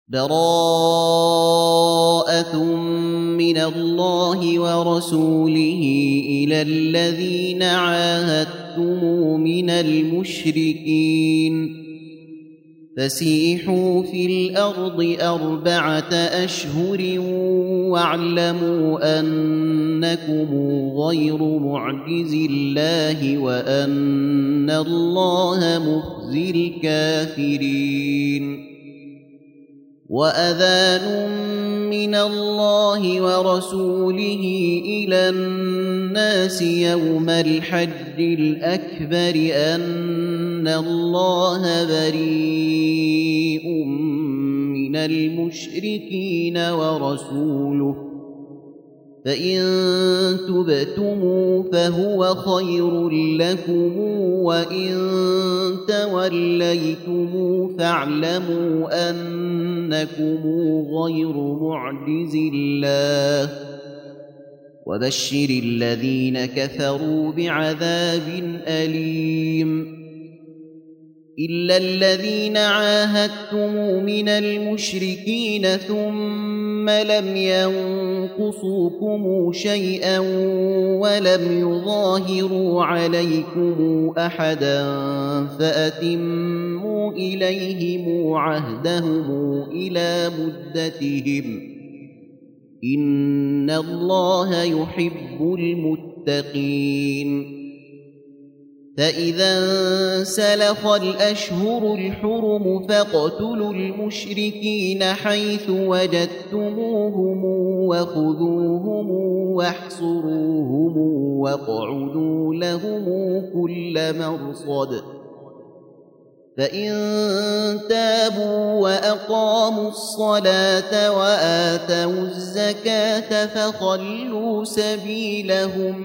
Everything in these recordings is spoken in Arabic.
براءة من الله ورسوله إلى الذين عاهدتم من المشركين فسيحوا في الأرض 4 أشهر واعلموا أنكم غير معجز الله وأن الله مخزي الكافرين. وأذان من الله ورسوله إلى الناس يوم الحج الأكبر أن الله بريء من المشركين ورسوله فإن تبتموا فهو خير لكم وإن توليتم فاعلموا أنكم غير معجز الله وبشر الذين كفروا بعذاب أليم. إلا الذين عاهدتم من المشركين ثم لم ينقصوكم شيئا ولم يظاهروا عليكم أحدا فأتموا إليهم عهدهم إلى مدتهم إن الله يحب المتقين. فإذا انسلخ الأشهر الحرم فاقتلوا المشركين حيث وجدتموهم وخذوهم واحصروهم واقعدوا لهم كل مرصد فإن تابوا وأقاموا الصلاة وآتوا الزكاة فخلوا سبيلهم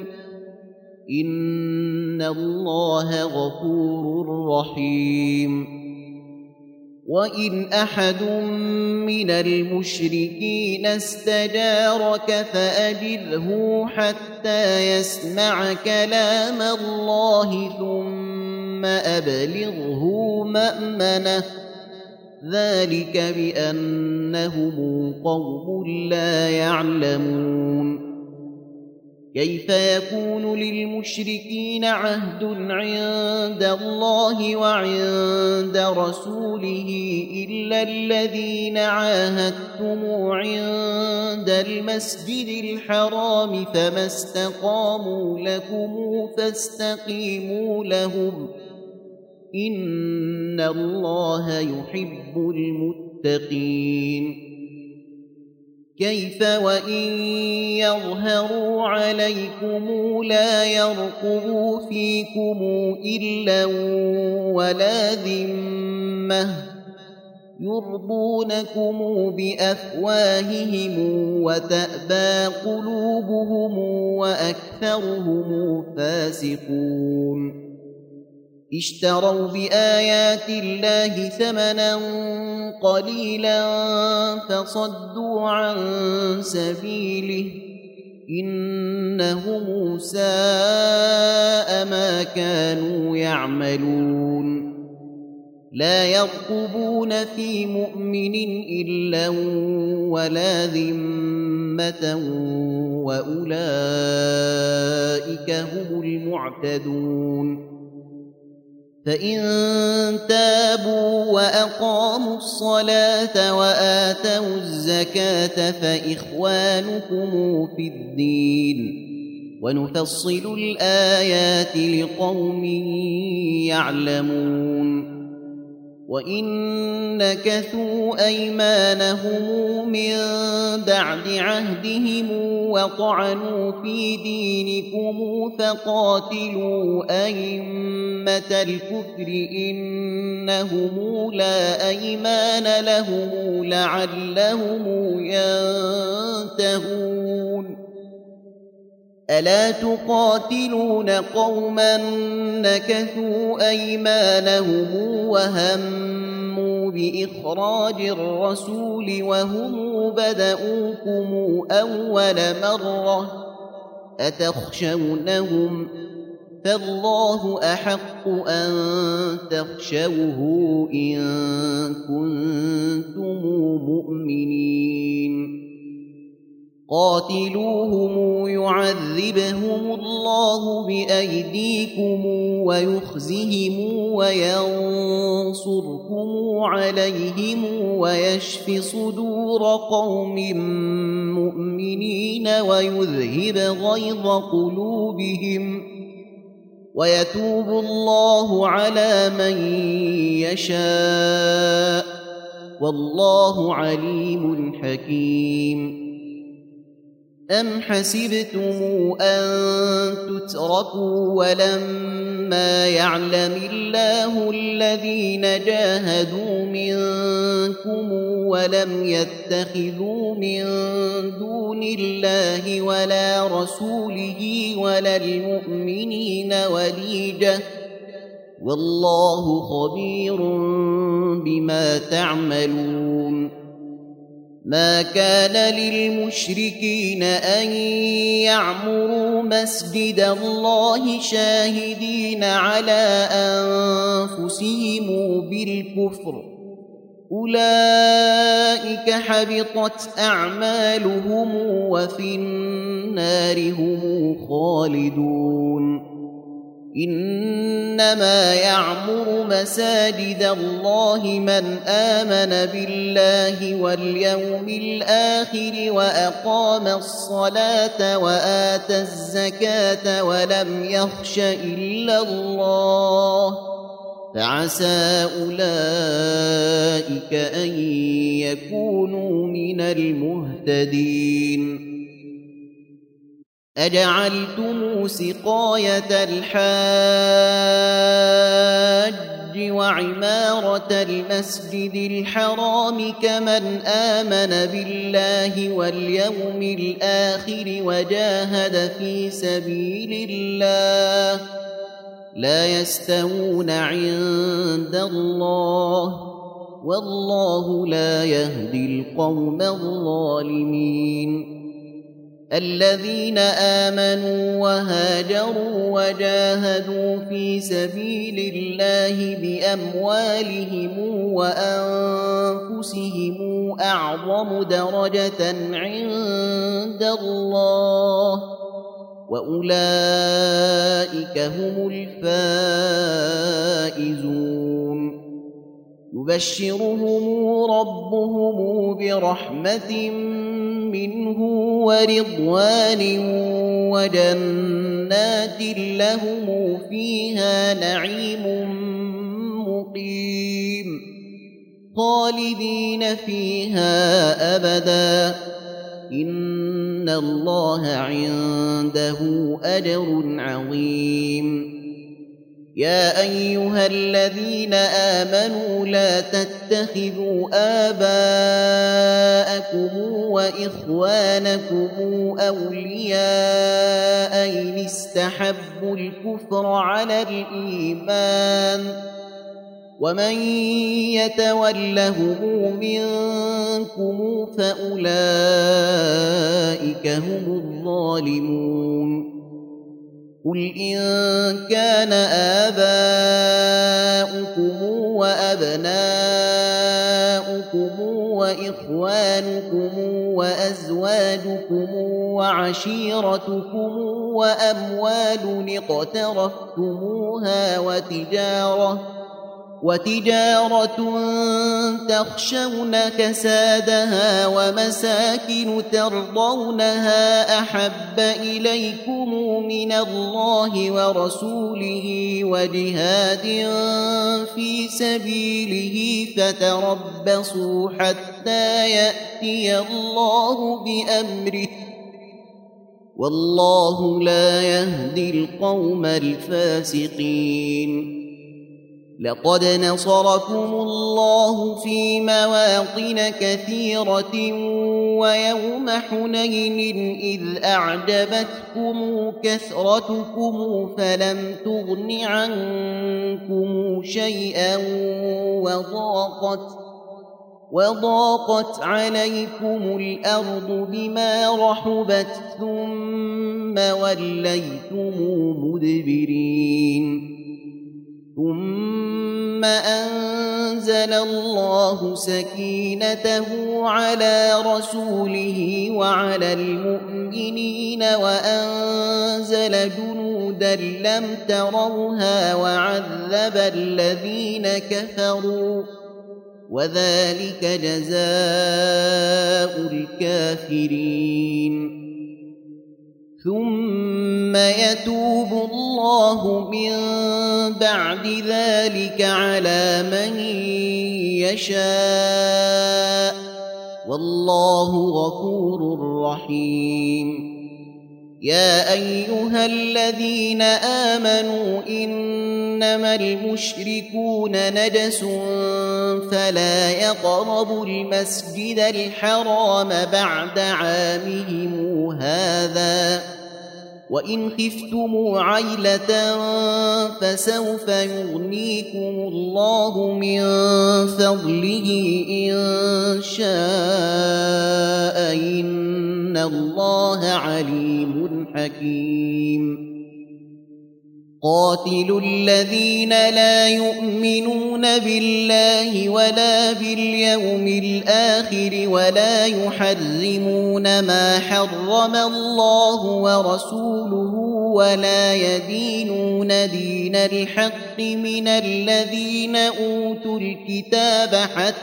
إن الله غفور رحيم. وإن أحد من المشركين استجارك فأجره حتى يسمع كلام الله ثم أبلغه مأمنه ذلك بأنهم قوم لا يعلمون. كيف يكون للمشركين عهد عند الله وعند رسوله إلا الذين عاهدتم عند المسجد الحرام فما استقاموا لكم فاستقيموا لهم إن الله يحب المتقين. كيف وإن يظهروا عليكم لا يرقبوا فيكم إلا ولا ذمة يرضونكم بأفواههم وتأبى قلوبهم وأكثرهم فاسقون. اشتروا بآيات الله ثمنا قليلا فصدوا عن سبيله إنهم ساء ما كانوا يعملون. لا يرقبون في مؤمن إلا ولا ذمة وأولئك هم المعتدون. فإن تابوا وأقاموا الصلاة وآتوا الزكاة فإخوانكم في الدين ونفصل الآيات لقوم يعلمون. وإن نكثوا أيمانهم من بعد عهدهم وطعنوا في دينكم فقاتلوا أئمة الكفر إنهم لا أيمان لهم لعلهم ينتهون. ألا تقاتلون قوما نكثوا أيمانهم وهموا بإخراج الرسول وهم بدؤوكم أول مرة أتخشونهم فالله أحق أن تخشوه إن كنتم مؤمنين. مؤمنين قاتلوهم يعذبهم الله بأيديكم ويخزهم وينصركم عليهم ويشف صدور قوم مؤمنين ويذهب غيظ قلوبهم ويتوب الله على من يشاء والله عليم حكيم أم حسبتم أن تتركوا ولما يعلم الله الذين جاهدوا منكم ولم يتخذوا من دون الله ولا رسوله ولا المؤمنين وليجة والله خبير بما تعملون ما كان للمشركين أن يعمروا مسجد الله شاهدين على أنفسهم بالكفر أولئك حبطت أعمالهم وفي النار هم خالدون إنما يعمر مساجد الله من آمن بالله واليوم الآخر وأقام الصلاة وآتى الزكاة ولم يخش إلا الله فعسى أولئك أن يكونوا من المهتدين أجعلتم سقاية الحاج وعمارة المسجد الحرام كمن آمن بالله واليوم الآخر وجاهد في سبيل الله لا يستوون عند الله والله لا يهدي القوم الظالمين الذين آمنوا وهاجروا وجاهدوا في سبيل الله بأموالهم وأنفسهم أعظم درجة عند الله وأولئك هم الفائزون يبشرهم ربهم برحمة منه ورضوان وجنات لهم فيها نعيم مقيم خالدين فيها أبدا إن الله عنده أجر عظيم يا أيها الذين آمنوا لا تتخذوا آباءكم وإخوانكم أولياء إن استحبوا الكفر على الإيمان ومن يتولهم منكم فأولئك هم الظالمون قل إن كان آباؤكم وأبناؤكم وإخوانكم وأزواجكم وعشيرتكم وأموال اقترفتموها وتجارة تخشون كسادها ومساكن ترضونها أحب إليكم من الله ورسوله وجهاد في سبيله فتربصوا حتى يأتي الله بأمره والله لا يهدي القوم الفاسقين لقد نصركم الله في مواطن كثيرة ويوم حنين إذ أعجبتكم كثرتكم فلم تغن عنكم شيئا وضاقت عليكم الأرض بما رحبت ثم وليتم مدبرين ثم أنزل أنزل الله سكينته على رسوله وعلى المؤمنين وأنزل جنودا لم تروها وعذب الذين كفروا وذلك جزاء الكافرين ثم يتوب الله من بعد ذلك على من يشاء والله غفور رحيم يا أيها الذين آمنوا إنما المشركون نجس فلا يقربوا المسجد الحرام بعد عامهم هذا وإن خفتم عيلة فسوف يغنيكم الله من فضله إن شاء إن الله عليم حكيم قاتلوا الذين لا يؤمنون بالله ولا باليوم الآخر ولا يحرمون ما حرم الله ورسوله ولا يدينون دين الحق من الذين أوتوا الكتاب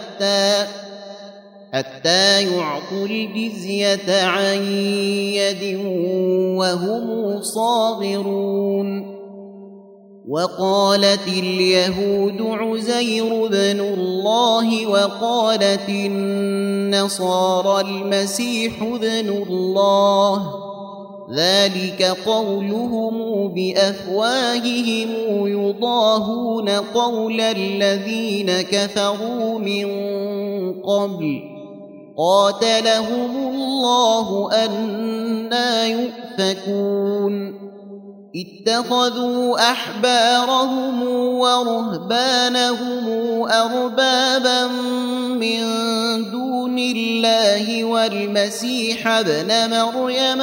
حتى يعطوا الجزية عن يد وهم صاغرون وقالت اليهود عزير بن الله وقالت النصارى المسيح ابن الله ذلك قولهم بأفواههم يضاهون قول الذين كفروا من قبل قاتلهم الله أنى يؤفكون اتخذوا أحبارهم ورهبانهم أربابا من دون الله والمسيح ابن مريم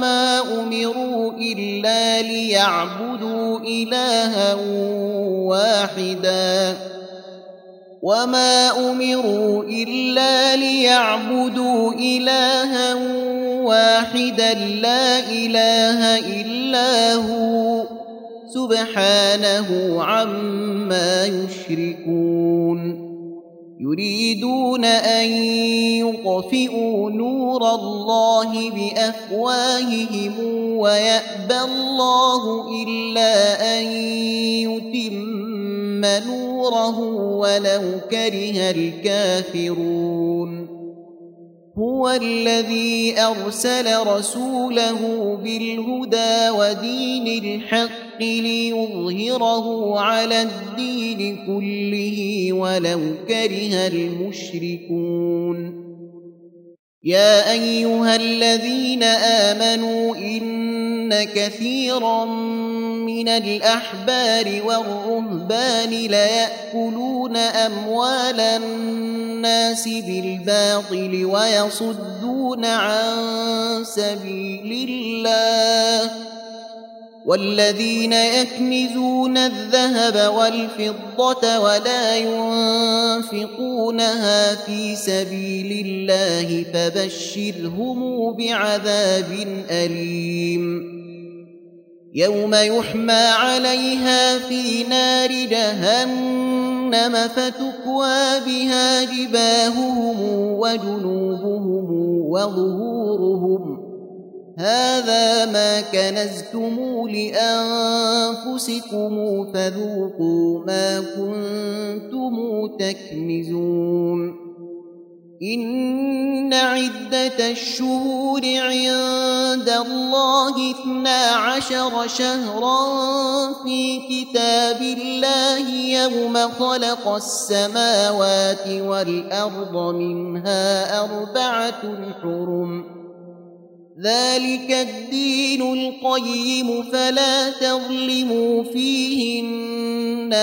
وما أمروا إلا ليعبدوا إلها واحدا لا إله إلا هو سبحانه عما يشركون يريدون أن يطفئوا نور الله بأفواههم ويأبى الله إلا أن يتم نوره ولو كره الكافرون هو الذي أرسل رسوله بالهدى ودين الحق ليظهره على الدين كله ولو كره المشركون يا أيها الذين آمنوا إن كثيرا من الأحبار والرهبان ليأكلون أموال الناس بالباطل ويصدون عن سبيل الله والذين يكنزون الذهب والفضة ولا ينفقونها في سبيل الله فبشرهم بعذاب أليم يوم يحمى عليها في نار جهنم فتكوى بها جباههم وجنوبهم وظهورهم هذا ما كنزتم لأنفسكم فذوقوا ما كنتم تكنزون إن عدة الشهور عند الله 12 شهرا في كتاب الله يوم خلق السماوات والأرض منها 4 حرم ذلك الدين القيم فلا تظلموا فيهن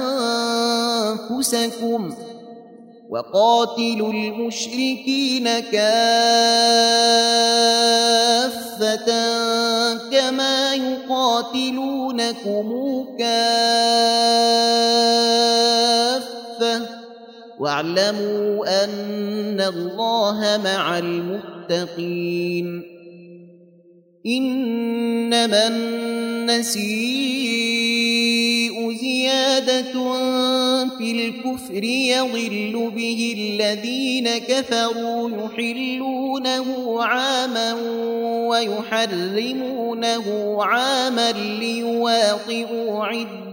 أنفسكم وقاتلوا المشركين كافة كما يقاتلونكم كافة واعلموا أن الله مع المتقين إنما النسيء زيادة في الكفر يضل به الذين كفروا يحلونه عاما ويحرمونه عاما ليواطئوا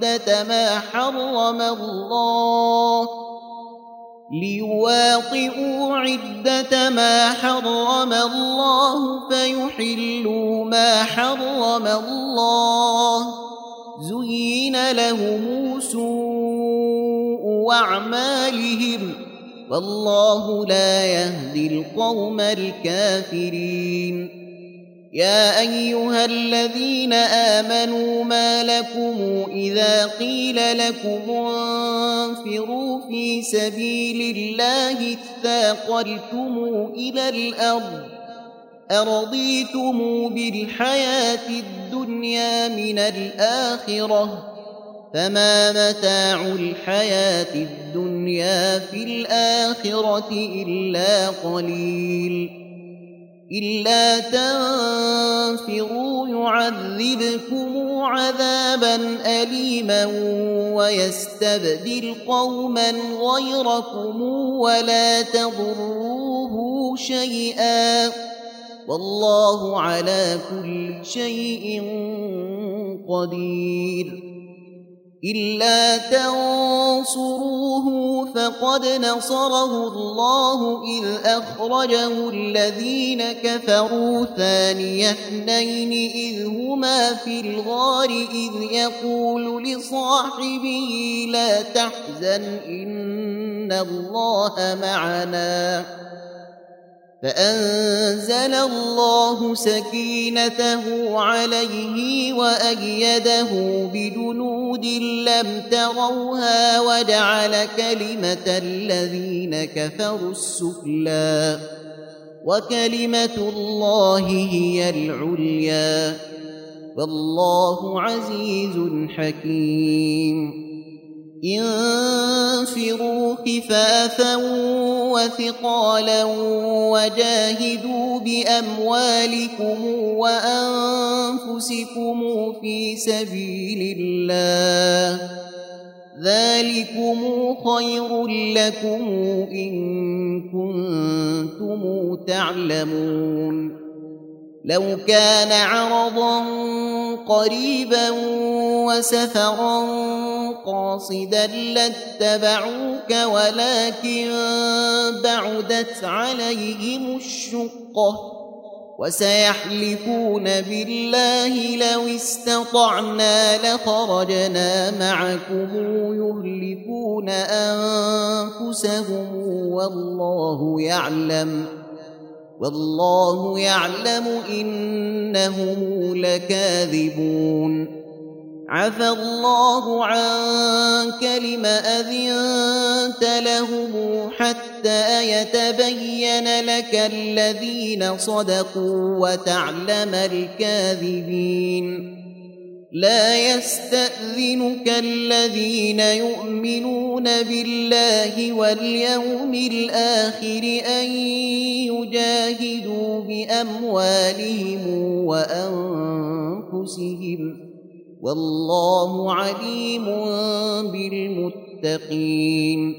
عدة ما حرم الله فيحلوا ما حرم الله زين لهم سوء أعمالهم والله لا يهدي القوم الكافرين يا أيها الذين آمنوا ما لكم إذا قيل لكم انفروا في سبيل الله اثاقلتم إلى الأرض أرضيتم بالحياة الدنيا من الآخرة فما متاع الحياة الدنيا في الآخرة إلا قليل إلا تنفروا يعذبكم عذابا أليما ويستبدل قوما غيركم ولا تضروه شيئا والله على كل شيء قدير إلا تنصروه فقد نصره الله إذ أخرجه الذين كفروا ثاني اثنين إذ هما في الغار إذ يقول لصاحبه لا تحزن إن الله معنا فأنزل الله سكينته عليه وأيده بجنود لم تروها وجعل كلمة الذين كفروا السفلى وكلمة الله هي العليا والله عزيز حكيم انفروا خفافا وثقالا وجاهدوا بأموالكم وأنفسكم في سبيل الله ذلكم خير لكم إن كنتم تعلمون لو كان عرضا قريبا وسفرا قاصدا لاتبعوك ولكن بعدت عليهم الشقة وسيحلفون بالله لو استطعنا لخرجنا معكم يهلكون أنفسهم والله يعلم إنهم لكاذبون عفى الله عنك لم أذنت لهم حتى يتبين لك الذين صدقوا وتعلم الكاذبين لا يستأذنك الذين يؤمنون بالله واليوم الآخر أن يجاهدوا بأموالهم وأنفسهم والله عليم بالمتقين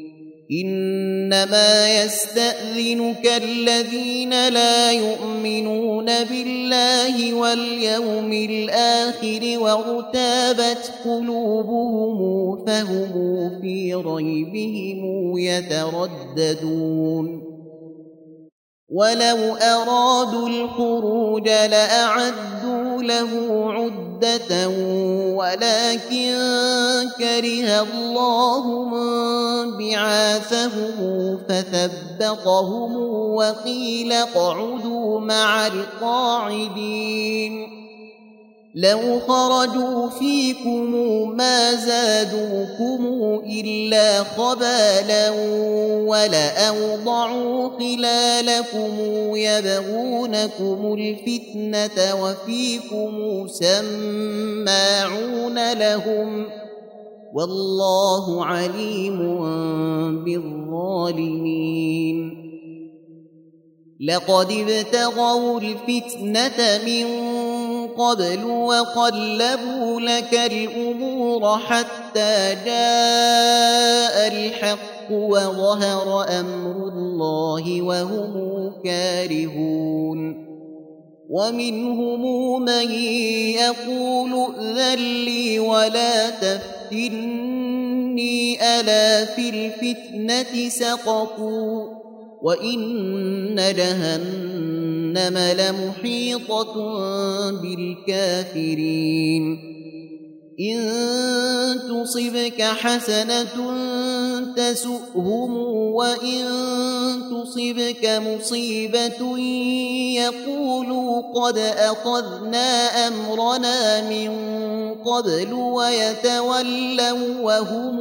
إنما يستأذنك الذين لا يؤمنون بالله واليوم الآخر وارتابت قلوبهم فهم في ريبهم يترددون ولو أرادوا الخروج لأعدوا له عدة ولكن كره الله بعاثهم فثبطهم وقيل اقعدوا مع القاعدين لو خرجوا فيكم ما زادوكم إلا خبالا ولأوضعوا خلالكم يبغونكم الفتنة وفيكم سماعون لهم والله عليم بالظالمين لقد ابتغوا الفتنة من قبل وقلبوا لك الأمور حتى جاء الحق وظهر أمر الله وهم كارهون ومنهم من يقول ائذن لي ولا تفتني ألا في الفتنة سقطوا وإن جهنم لمحيطة بالكافرين إن تصبك حسنة تسؤهم وإن تصبك مصيبة يقولوا قد أخذنا أمرنا من قبل ويتولوا وهم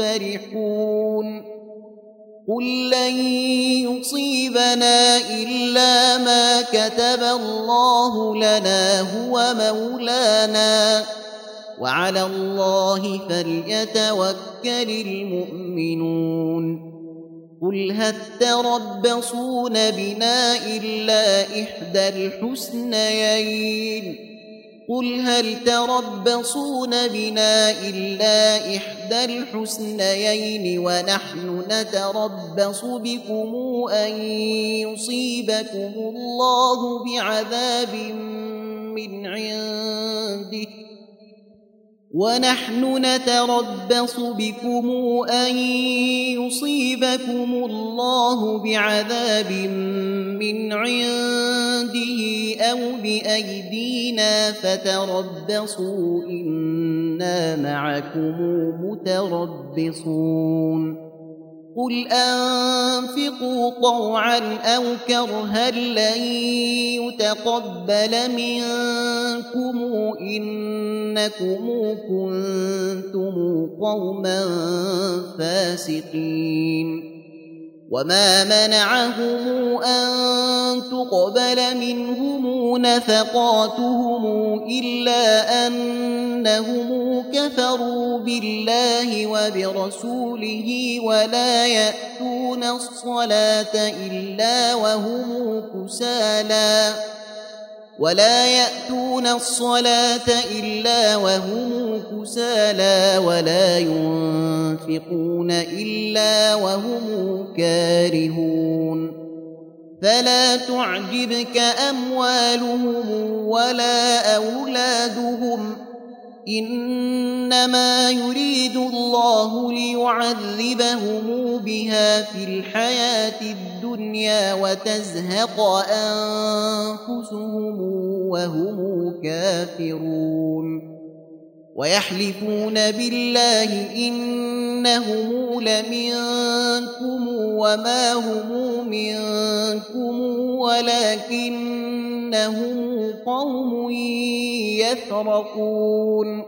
فرحون قل لن يصيبنا إلا ما كتب الله لنا هو مولانا وعلى الله فليتوكل المؤمنون قل هل تربصون بنا إلا إحدى الحسنيين ونحن نتربص بكم أن يصيبكم الله بعذاب من عنده أو بأيدينا فتربصوا إنا معكم متربصون قل أنفقوا طوعا أو كرها لن يتقبل منكم إنكم كنتم قوما فاسقين وما منعهم أن تقبل منهم نفقاتهم إلا أنهم كفروا بالله وبرسوله ولا يأتون الصلاة إلا وهم كسالى ولا ينفقون إلا وهم كارهون فلا تعجبك أموالهم ولا أولادهم إنما يريد الله ليعذبهم بها في الحياة الدنيا وتزهق أنفسهم وهم كافرون ويحلفون بالله إنهم لمنكم وما هم منكم ولكنهم قوم يفرقون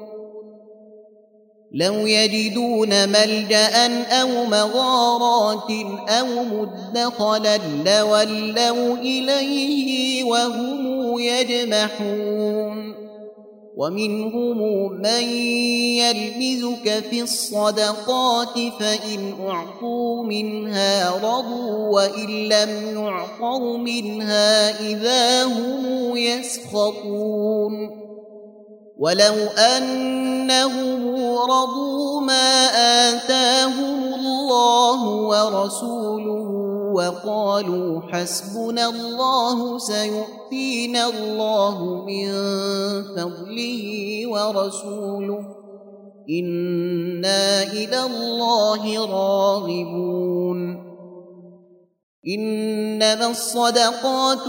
لو يجدون ملجأ أو مغارات أو مدخلا لولوا إليه وهم يجمحون ومنهم من يلمزك في الصدقات فإن أعطوا منها رضوا وإن لم يعطوا منها إذا هم يسخطون ولو أنهم رضوا ما آتاهم الله ورسوله وقالوا حسبنا الله سيؤتينا الله من فضله ورسوله إنا إلى الله راغبون إنما الصدقات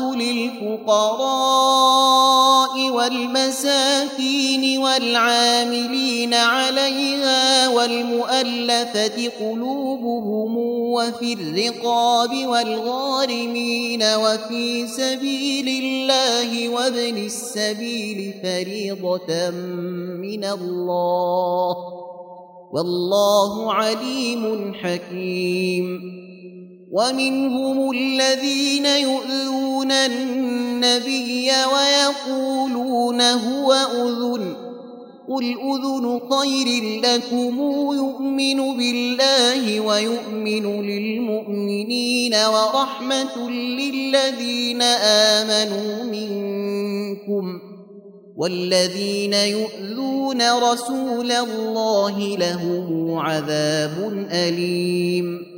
للفقراء والمساكين والعاملين عليها والمؤلفة قلوبهم وفي الرقاب والغارمين وفي سبيل الله وابن السبيل فريضة من الله والله عليم حكيم ومنهم الذين يؤذون النبي ويقولون هو أذن قل أذن خير لكم يؤمن بالله ويؤمن للمؤمنين ورحمة للذين آمنوا منكم والذين يؤذون رسول الله لهم عذاب أليم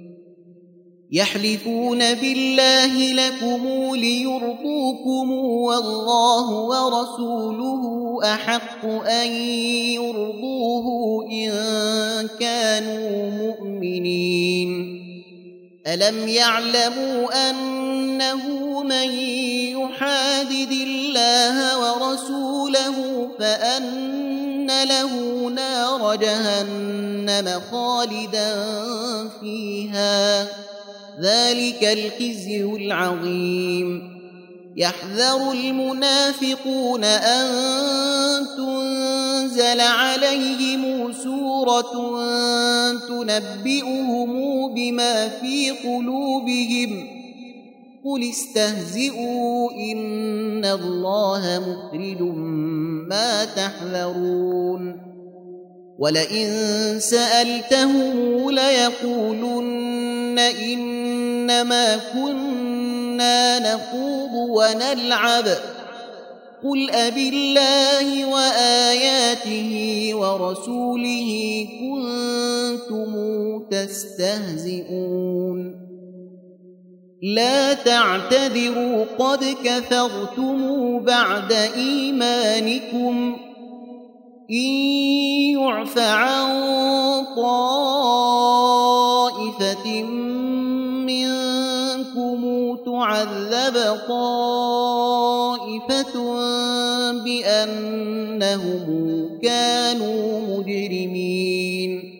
يحلفون بالله لكم ليرضوكم والله ورسوله أحق أن يرضوه إن كانوا مؤمنين ألم يعلموا أنه من يحادد الله ورسوله فأن له نار جهنم خالدا فيها ذلك الخزي العظيم يحذر المنافقون أن تنزل عليهم سورة تنبئهم بما في قلوبهم قل استهزئوا إن الله مخرج ما تحذرون ولئن سألتهم ليقولن إنما كنا نخوض ونلعب قل أبالله وآياته ورسوله كنتم تستهزئون لا تعتذروا قد كفرتم بعد إيمانكم إن يعف عن طائفة منكم تعذب طائفة بأنهم كانوا مجرمين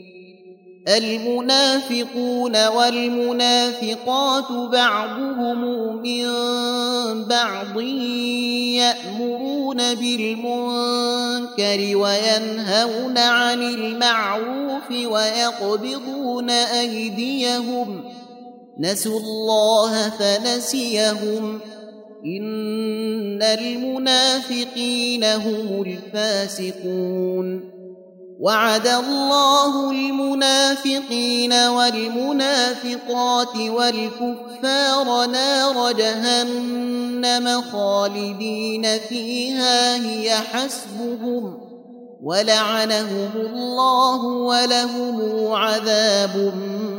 المنافقون والمنافقات بعضهم من بعض يأمرون بالمنكر وينهون عن المعروف ويقبضون أيديهم نسوا الله فنسيهم إن المنافقين هم الفاسقون وعد الله المنافقين والمنافقات والكفار نار جهنم خالدين فيها هي حسبهم ولعنهم الله ولهم عذاب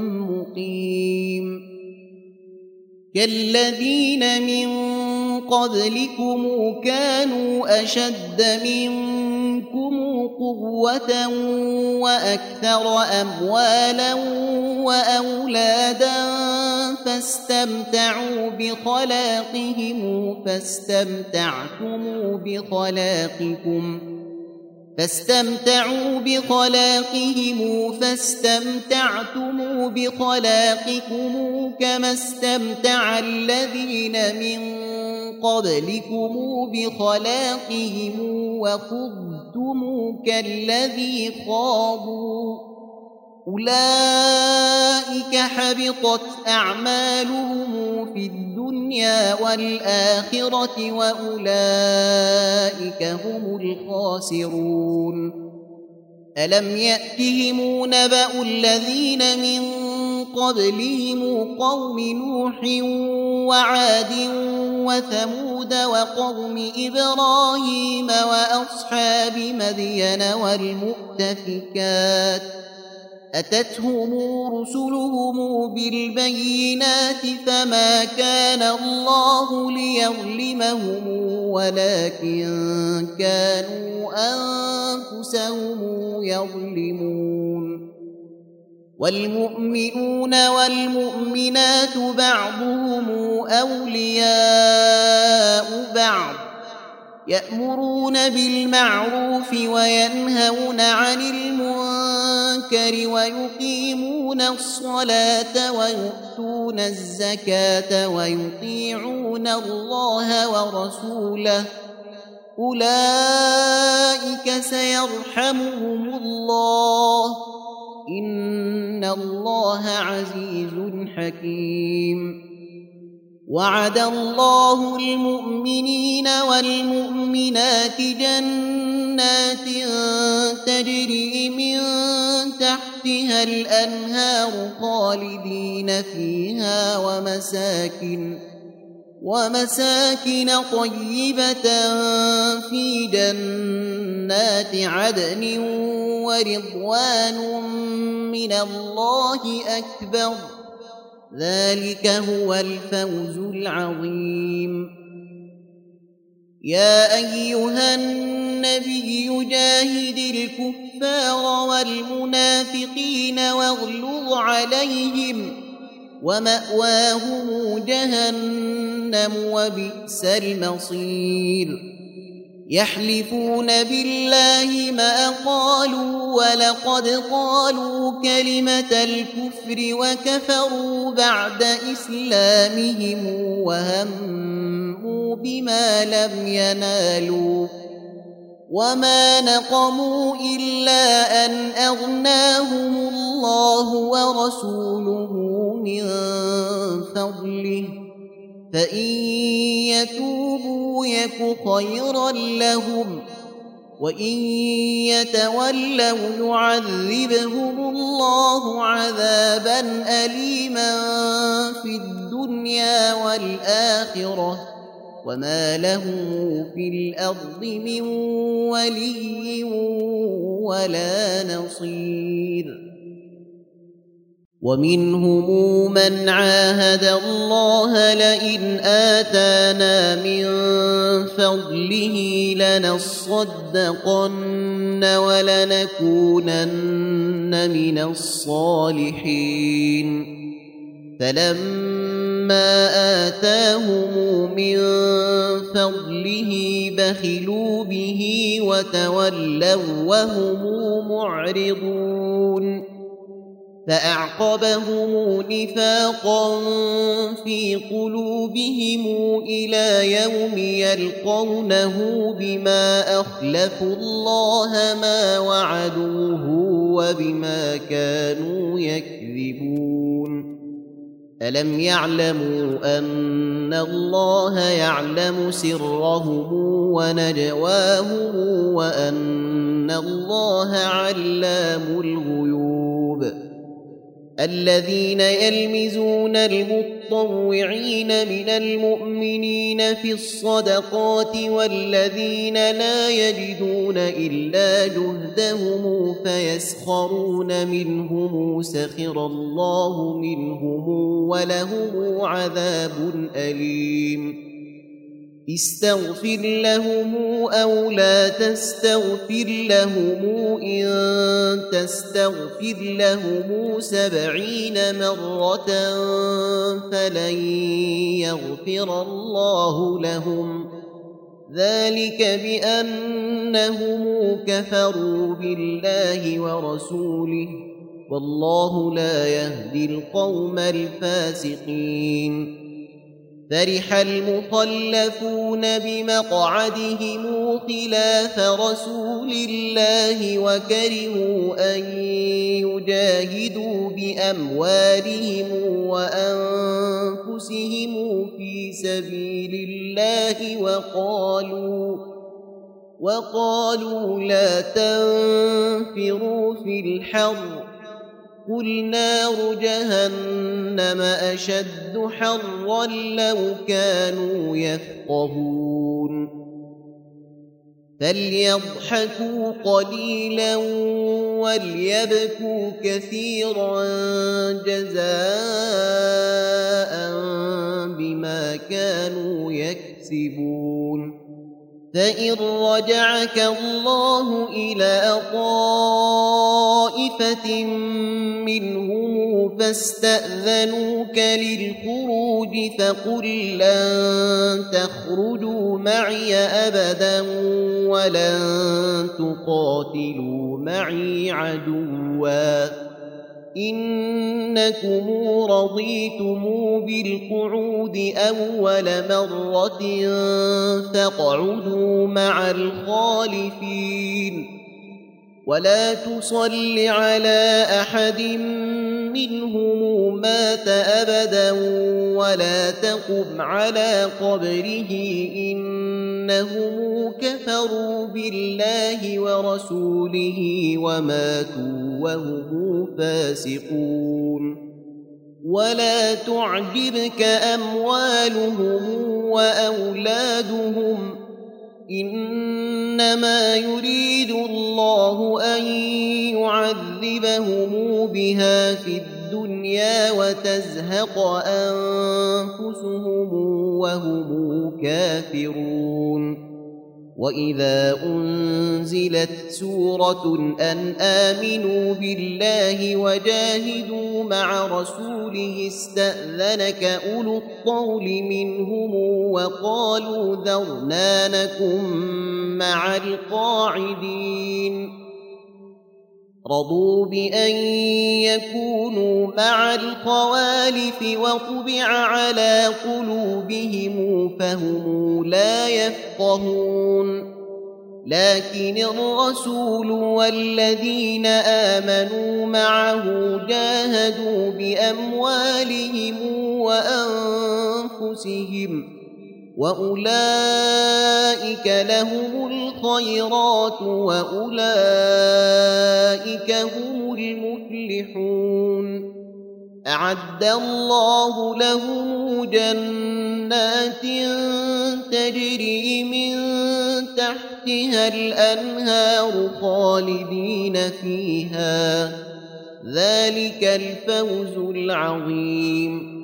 مقيم كالذين من قبلكم كانوا أشد منكم قوة وأكثر أموالا وأولادا فاستمتعوا بخلاقهم فاستمتعتم بخلاقكم كما استمتع الذين من قبلكم بخلاقهم وخضتم كالذي خاضوا أولئك حبطت أعمالهم في الدنيا والآخرة وأولئك هم الخاسرون ألم يأتهم نبأ الذين من قبلهم قوم نوح وعاد وثمود وقوم إبراهيم وأصحاب مدين والمؤتفكات أتتهم رسلهم بالبينات فما كان الله ليظلمهم ولكن كانوا أنفسهم يظلمون والمؤمنون والمؤمنات بعضهم أولياء بعض يأمرون بالمعروف وينهون عن المنكر ويقيمون الصلاة ويؤتون الزكاة ويطيعون الله ورسوله أولئك سيرحمهم الله إن الله عزيز حكيم وعد الله المؤمنين والمؤمنات جنات تجري من تحتها الأنهار خالدين فيها ومساكن طيبة في جنات عدن ورضوان من الله أكبر ذلك هو الفوز العظيم يا أيها النبي جاهد الكفار والمنافقين واغلظ عليهم ومأواهم جهنم وبئس المصير يحلفون بالله ما قالوا ولقد قالوا كلمة الكفر وكفروا بعد إسلامهم وهموا بما لم ينالوا وما نقموا إلا أن أغناهم الله ورسوله من فضله فإن يتوبوا يك خيرا لهم وإن يتولوا يعذبهم الله عذابا أليما في الدنيا والآخرة وما لهم في الأرض من ولي ولا نصير ومنهم من عاهد الله لئن آتانا من فضله لنصدقن ولنكونن من الصالحين فلما آتاهم من فضله بخلوا به وتولوا وهم معرضون فأعقبهم نفاقا في قلوبهم إلى يوم يلقونه بما أخلفوا الله ما وعدوه وبما كانوا يكذبون ألم يعلموا أن الله يعلم سرهم ونجواهم وأن الله علام الغيوب الذين يلمزون المطوعين من المؤمنين في الصدقات والذين لا يجدون إلا جهدهم فيسخرون منهم سخر الله منهم ولهم عذاب أليم استغفر لهم أو لا تستغفر لهم إن تستغفر لهم 70 مرة فلن يغفر الله لهم ذلك بأنهم كفروا بالله ورسوله والله لا يهدي القوم الفاسقين فرح المخلفون بمقعدهم خلاف رسول الله وكرهوا أن يجاهدوا بأموالهم وأنفسهم في سبيل الله وقالوا لا تنفروا في الحر قل نار جهنم أشد حرا لو كانوا يفقهون فليضحكوا قليلا وليبكوا كثيرا جزاء بما كانوا يكسبون فإن رجعك الله إلى طائفة منهم فاستأذنوك للخروج فقل لن تخرجوا معي أبدا ولن تقاتلوا معي عدوا إنكم رضيتم بالقعود أول مرة فاقعدوا مع الخالفين ولا تصل على أحد منهم مات أبدا ولا تقم على قبره إنهم كفروا بالله ورسوله وماتوا وهم فاسقون ولا تعجبك أموالهم وأولادهم إنما يريد الله أن يعذبهم بها في الدنيا وتزهق أنفسهم وهم كافرون وإذا أنزلت سورة أن آمنوا بالله وجاهدوا مع رسوله استأذنك أولو الطول منهم وقالوا ذرنا نكن مع القاعدين رضوا بأن يكونوا مع الخوالف وطبع على قلوبهم فهم لا يفقهون لكن الرسول والذين آمنوا معه جاهدوا بأموالهم وأنفسهم وأولئك لهم الخيرات وأولئك هم المفلحون أعد الله لهم جنات تجري من تحتها الأنهار خالدين فيها ذلك الفوز العظيم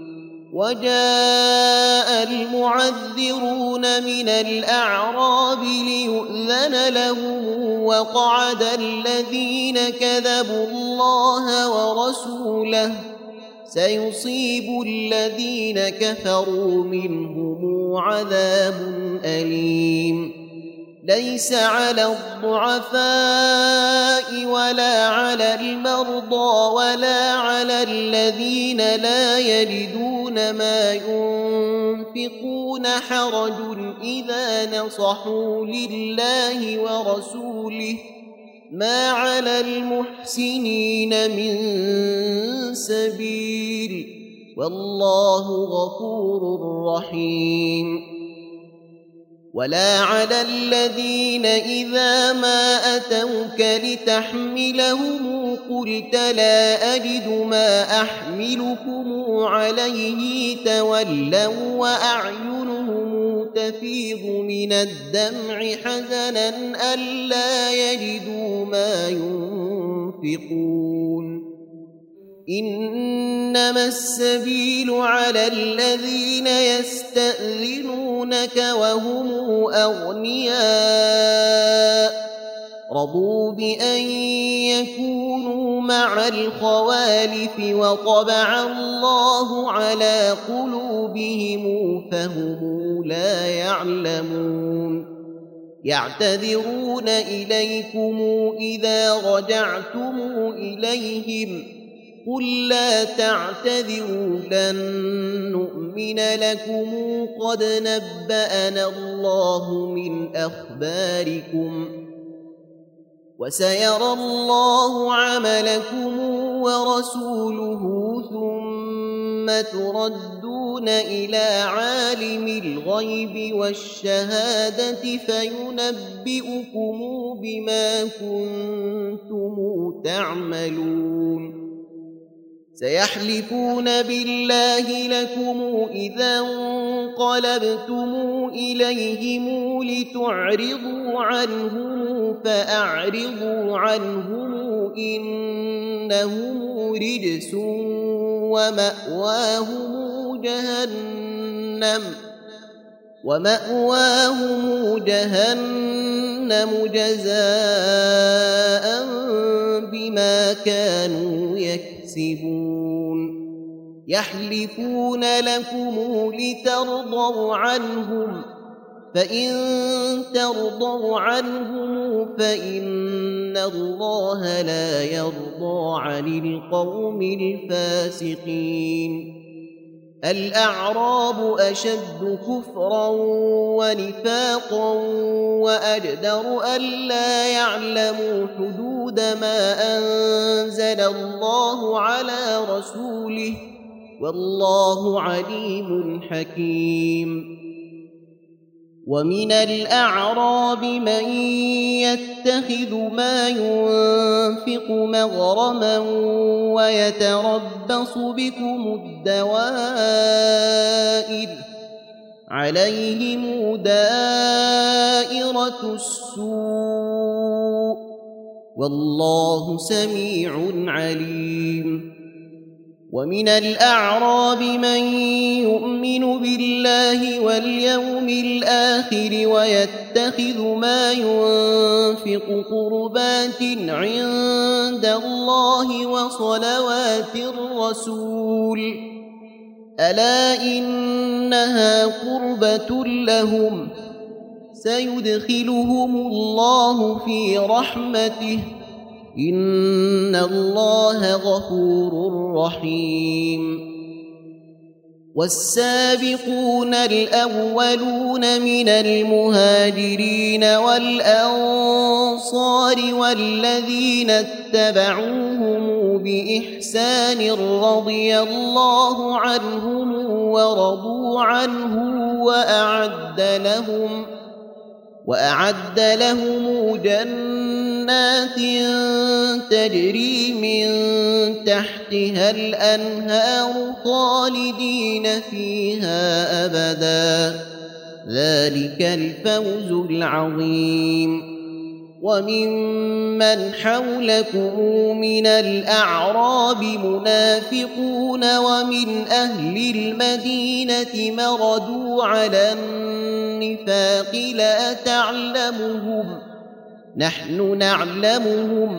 وجاء المعذرون من الأعراب ليؤذن لهم وقعد الذين كذبوا الله ورسوله سيصيب الذين كفروا منهم عذاب أليم ليس على الضعفاء ولا على المرضى ولا على الذين لا يجدون ما ينفقون حرج إذا نصحوا لله ورسوله ما على المحسنين من سبيل والله غفور رحيم ولا على الذين إذا ما أتوك لتحملهم قلت لا أجد ما أحملكم عليه تولوا وأعينهم تفيض من الدمع حزنا ألا يجدوا ما ينفقون إنما السبيل على الذين يستأذنونك وهم أغنياء رضوا بأن يكونوا مع الخوالف وطبع الله على قلوبهم فهم لا يعلمون يعتذرون إليكم إذا رجعتم إليهم قل لا تعتذروا لن نؤمن لكم قد نبأنا الله من أخباركم وسيرى الله عملكم ورسوله ثم تردون إلى عالم الغيب والشهادة فينبئكم بما كنتم تعملون سيحلفون بالله لكم إذا انقلبتم إليهم لتعرضوا عنهم فأعرضوا عنهم إنهم رجس ومأواهم جهنم جزاء بما كانوا يكسبون يحلفون لكم لترضوا عنهم فإن ترضوا عنهم فإن الله لا يرضى عن القوم الفاسقين الأعراب أشد كفرا ونفاقا وأجدر ألا يعلموا حدود حدود ما أنزل الله على رسوله والله عليم حكيم. ومن الأعراب من يتخذ ما ينفق مغرما ويتربص بكم الدوائر عليهم دائرة السوء والله سميع عليم. ومن الأعراب من يؤمن بالله واليوم الآخر ويتخذ ما ينفق قربات عند الله وصلوات الرسول ألا إنها قربة لهم سيدخلهم الله في رحمته إن الله غفور رحيم. والسابقون الأولون من المهاجرين والأنصار والذين اتبعوهم بإحسان رضي الله عنهم ورضوا عنه وأعد لهم جنات تجري من تحتها الأنهار خالدين فيها أبدا ذلك الفوز العظيم. وممن حولكم من الأعراب منافقون ومن أهل المدينة مردوا على النفاق لا تعلمهم نحن نعلمهم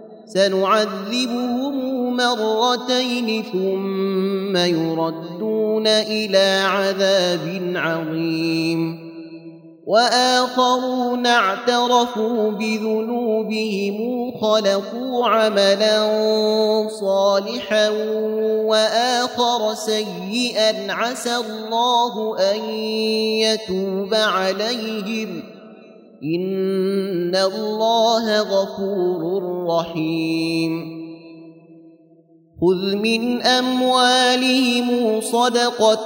سنعذبهم مرتين ثم يردون إلى عذاب عظيم. وآخرون اعترفوا بذنوبهم خلقوا عملا صالحا وآخر سيئا عسى الله أن يتوب عليهم إن الله غفور رحيم. خذ من أموالهم صدقة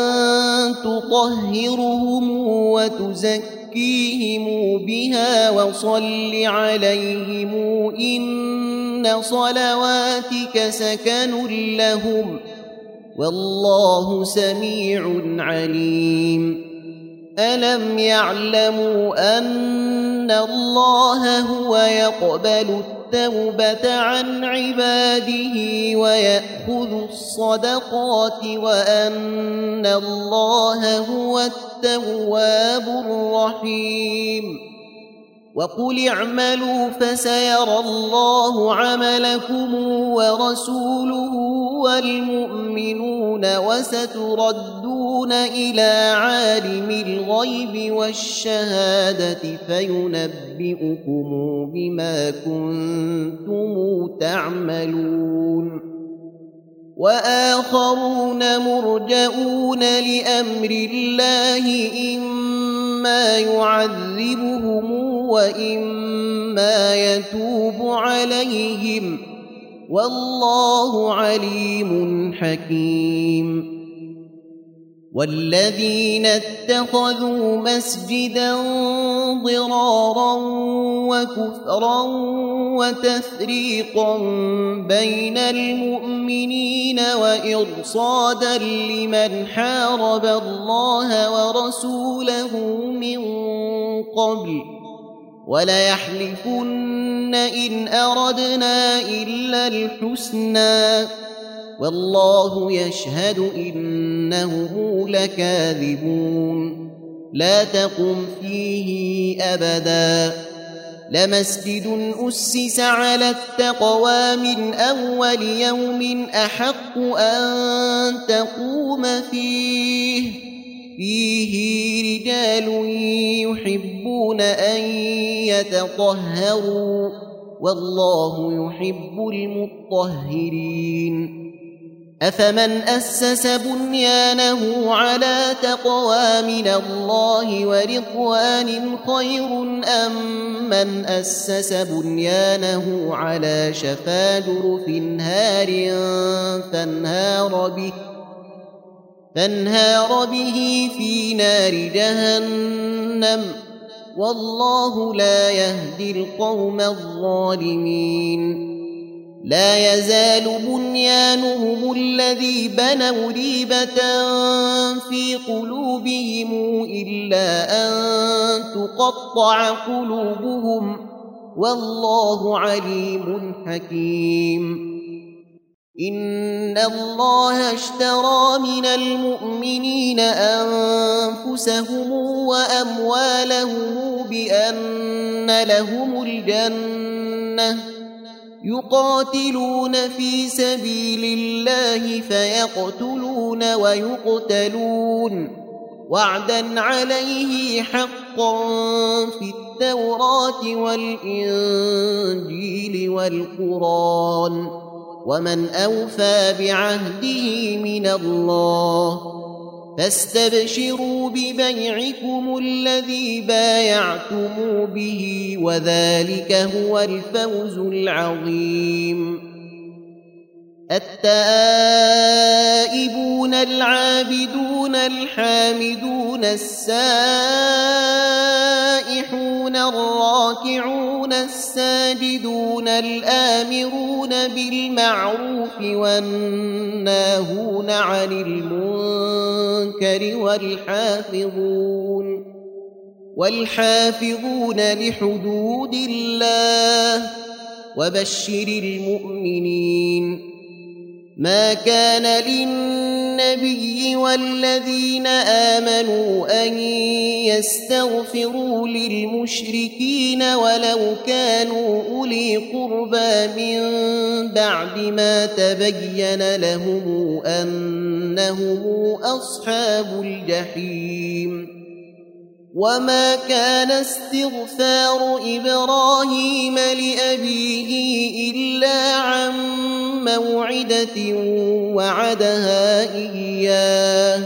تطهرهم وتزكيهم بها وصل عليهم إن صلواتك سكن لهم والله سميع عليم. ألم يعلموا أن الله هو يقبل التوبة عن عباده ويأخذ الصدقات وأن الله هو التواب الرحيم. وقل اعملوا فسيرى الله عملكم ورسوله والمؤمنون وستردون إلى عالم الغيب والشهادة فينبئكم بما كنتم تعملون. وآخرون مرجئون لأمر الله إما يعذبهم وإما يتوب عليهم والله عليم حكيم. والذين اتخذوا مسجدا ضرارا وكفرا وتفريقا بين المؤمنين وإرصادا لمن حارب الله ورسوله من قبل وليحلفن إن أردنا إلا الحسنى والله يشهد إنهم لكاذبون. لا تقم فيه أبدا لمسجد أسس على التقوى من أول يوم أحق أن تقوم فيه رجال يحبون أن يتطهروا والله يحب المطهرين. أفمن أسس بنيانه على تقوى من الله ورضوان خير أم من أسس بنيانه على شفا جرف هار فانهار به في نار جهنم والله لا يهدي القوم الظالمين لا يزال بنيانهم الذي بنوا ريبة في قلوبهم إلا أن تقطع قلوبهم والله عليم حكيم إن الله اشترى من المؤمنين أنفسهم وأموالهم بأن لهم الجنة يقاتلون في سبيل الله فيقتلون ويقتلون وعدا عليه حقا في التوراة والإنجيل والقرآن ومن أوفى بعهده من الله فاستبشروا ببيعكم الذي بايعتم به وذلك هو الفوز العظيم التائبون العابدون الحامدون السائحون الراكعون الساجدون الآمرون بالمعروف والناهون عن المنكر والحافظون لحدود الله وبشر المؤمنين ما كان للنبي والذين آمنوا أن يستغفروا للمشركين ولو كانوا أولي قربى من بعد ما تبين لهم أنهم أصحاب الجحيم وما كان استغفار إبراهيم لأبيه إلا عن موعدة وعدها إياه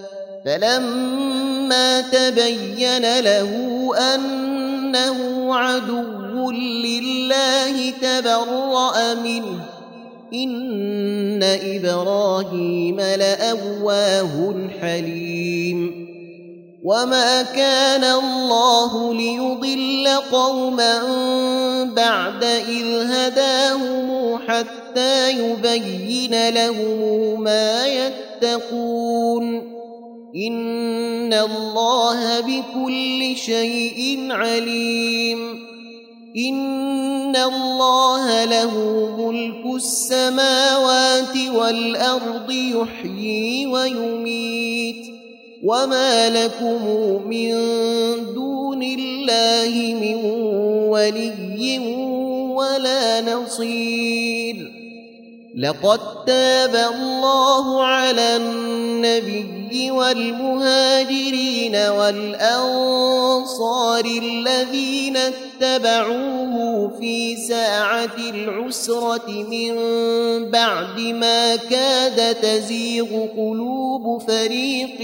فلما تبين له أنه عدو لله تبرأ منه إن إبراهيم لأواه حليم وما كان الله ليضل قوما بعد إذ هداهم حتى يبين لهم ما يتقون إن الله بكل شيء عليم إن الله له ملك السماوات والأرض يحيي ويميت وما لكم من دون الله من ولي ولا نصير لقد تاب الله على النبي والمهاجرين والأنصار الذين اتبعوه في ساعة العسرة من بعد ما كاد تزيغ قلوب فريق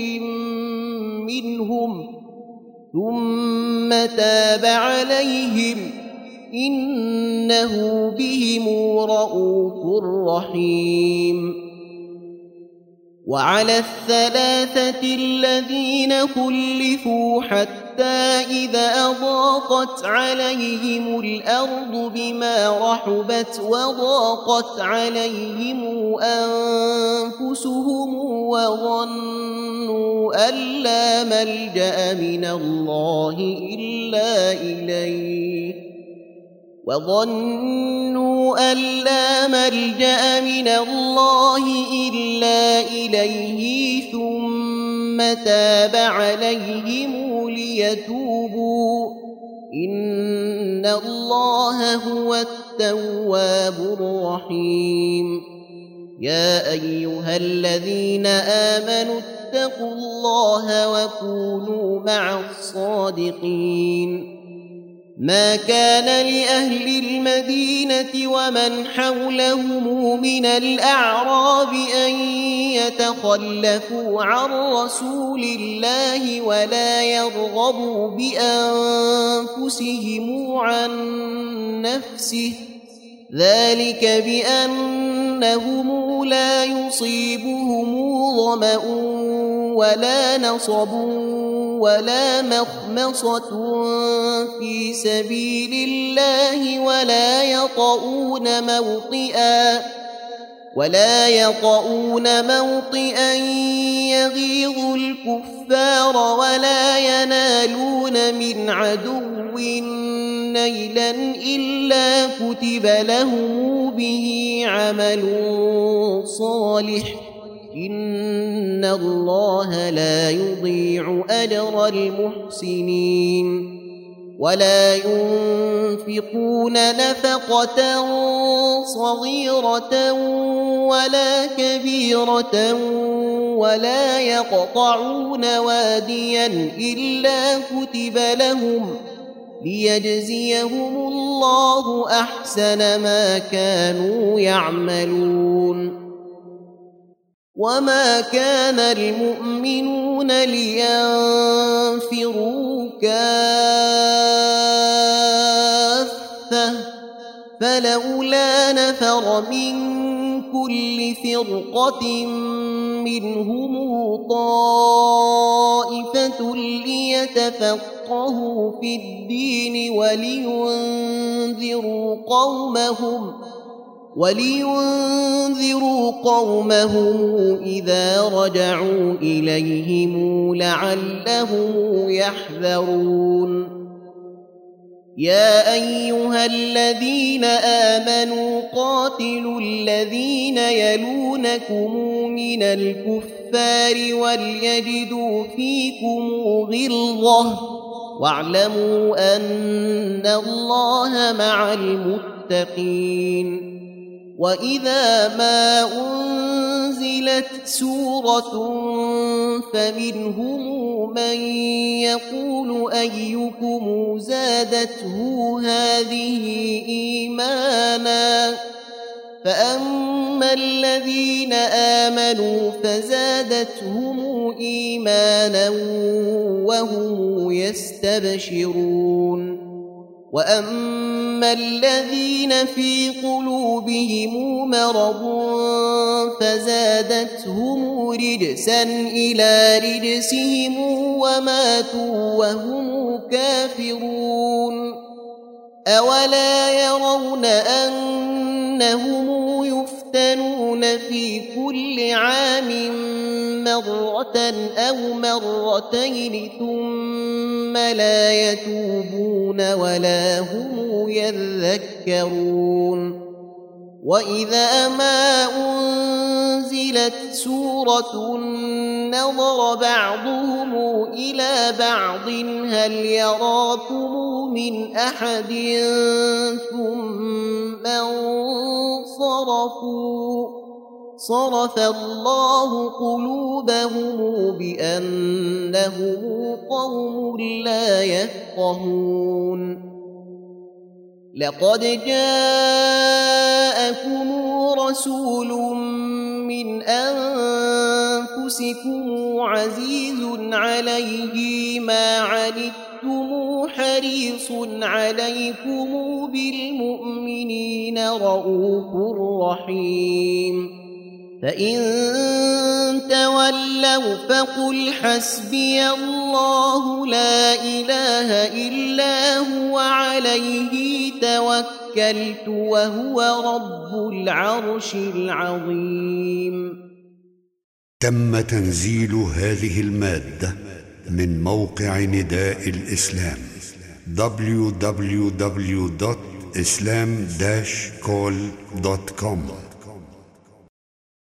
منهم ثم تاب عليهم إنه بهم رءوف رحيم وعلى الثلاثة الذين خلفوا حتى إذا أضاقت عليهم الأرض بما رحبت وضاقت عليهم أنفسهم وظنوا أن لا ملجأ من الله إلا إليه ثم تاب عليهم ليتوبوا إن الله هو التواب الرحيم يا أيها الذين آمنوا اتقوا الله وكونوا مع الصادقين ما كان لأهل المدينة ومن حولهم من الأعراب أن يتخلفوا عن رسول الله ولا يرغبوا بأنفسهم عن نفسه، ذلك بأنهم لا يصيبهم ظمأ ولا نصب ولا مخمصة في سبيل الله ولا يطؤون موطئا يغيظ الكفار ولا ينالون من عدو نيلا إلا كتب لهم به عمل صالح، إن الله لا يضيع أجر المحسنين. ولا ينفقون نفقة صغيرة ولا كبيرة ولا يقطعون واديا إلا كتب لهم ليجزيهم الله أحسن ما كانوا يعملون. وما كان المؤمنون لينفروا كافة فلولا نفر من كل فرقة منهم طائفة ليتفقهوا في الدين ولينذروا قومهم إذا رجعوا إليهم لعلهم يحذرون. يا أيها الذين آمنوا قاتلوا الذين يلونكم من الكفار وليجدوا فيكم غلظة واعلموا أن الله مع المتقين. وإذا ما أنزلت سورة فمنهم من يقول أيكم زادته هذه إيمانا، فأما الذين آمنوا فزادتهم إيمانا وهم يستبشرون. وأما الذين في قلوبهم مرض فزادتهم رجسا إلى رجسهم وماتوا وهم كافرون. أولا يرون أنهم يفتنون في كل عام مرة أو مرتين ثم لا يتوبون ولا هم يذكرون. وإذا ما أنزلت سورة نظر بعضهم إلى بعض هل يراكم من أحد ثم انصرفوا صرف الله قلوبهم بأنهم قوم لا يفقهون. لقد جاءكم رسول من أنفسكم عزيز عليه ما عنتم حريص عليكم بالمؤمنين رؤوف رحيم. فإن تولوا فقل حسبي الله لا إله إلا هو عليه توكلت وهو رب العرش العظيم. تم تنزيل هذه المادة من موقع نداء الإسلام www.islam-call.com